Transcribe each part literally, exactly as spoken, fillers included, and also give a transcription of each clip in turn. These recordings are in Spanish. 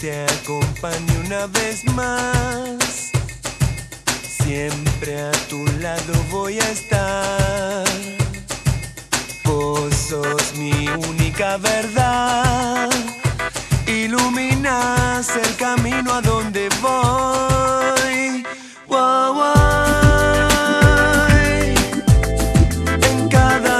te acompaño una vez más. Siempre a tu lado voy a estar. Vos sos mi única verdad. Iluminas el camino a donde voy. Wow, wow. En cada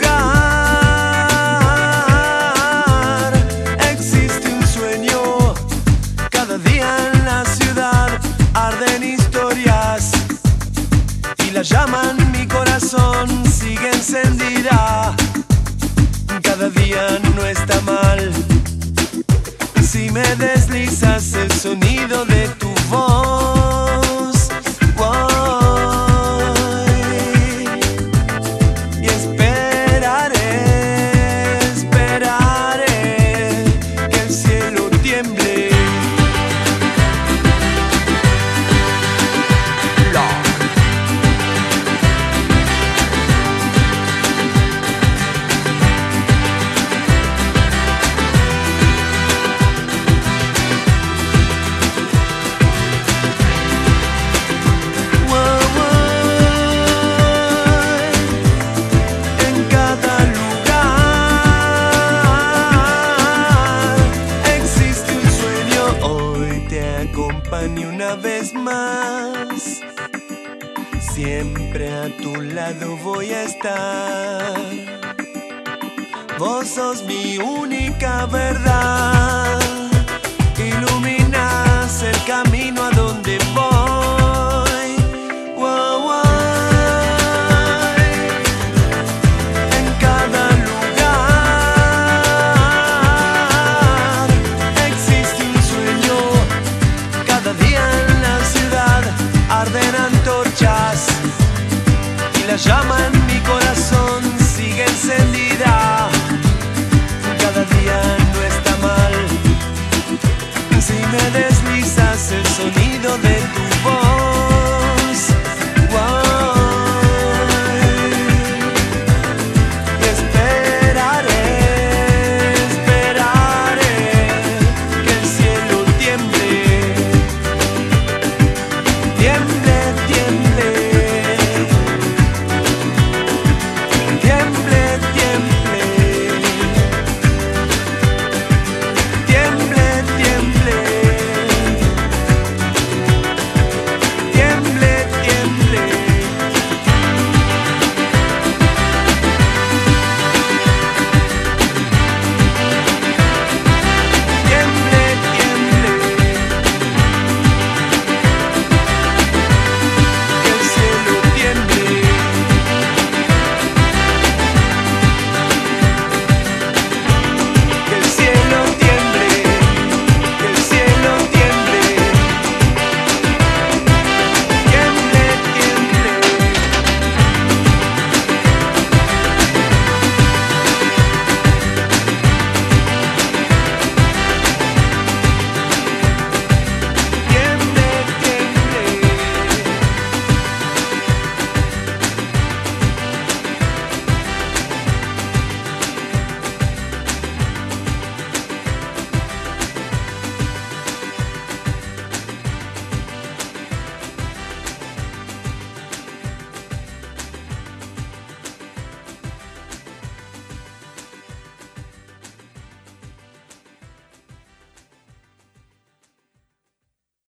lugar existe un sueño. Cada día en la ciudad arden historias y la llama en mi corazón sigue encendida. Cada día no está mal si me deslizas el sonido de tu voz. Voy y esperaré, esperaré que el cielo tiemble. Acompañe una vez más. Siempre a tu lado voy a estar. Vos sos mi única verdad. Iluminas el camino a donde voy. Wow, wow. En cada lugar existe un sueño. Cada día en la ciudad arden antorchas y la llama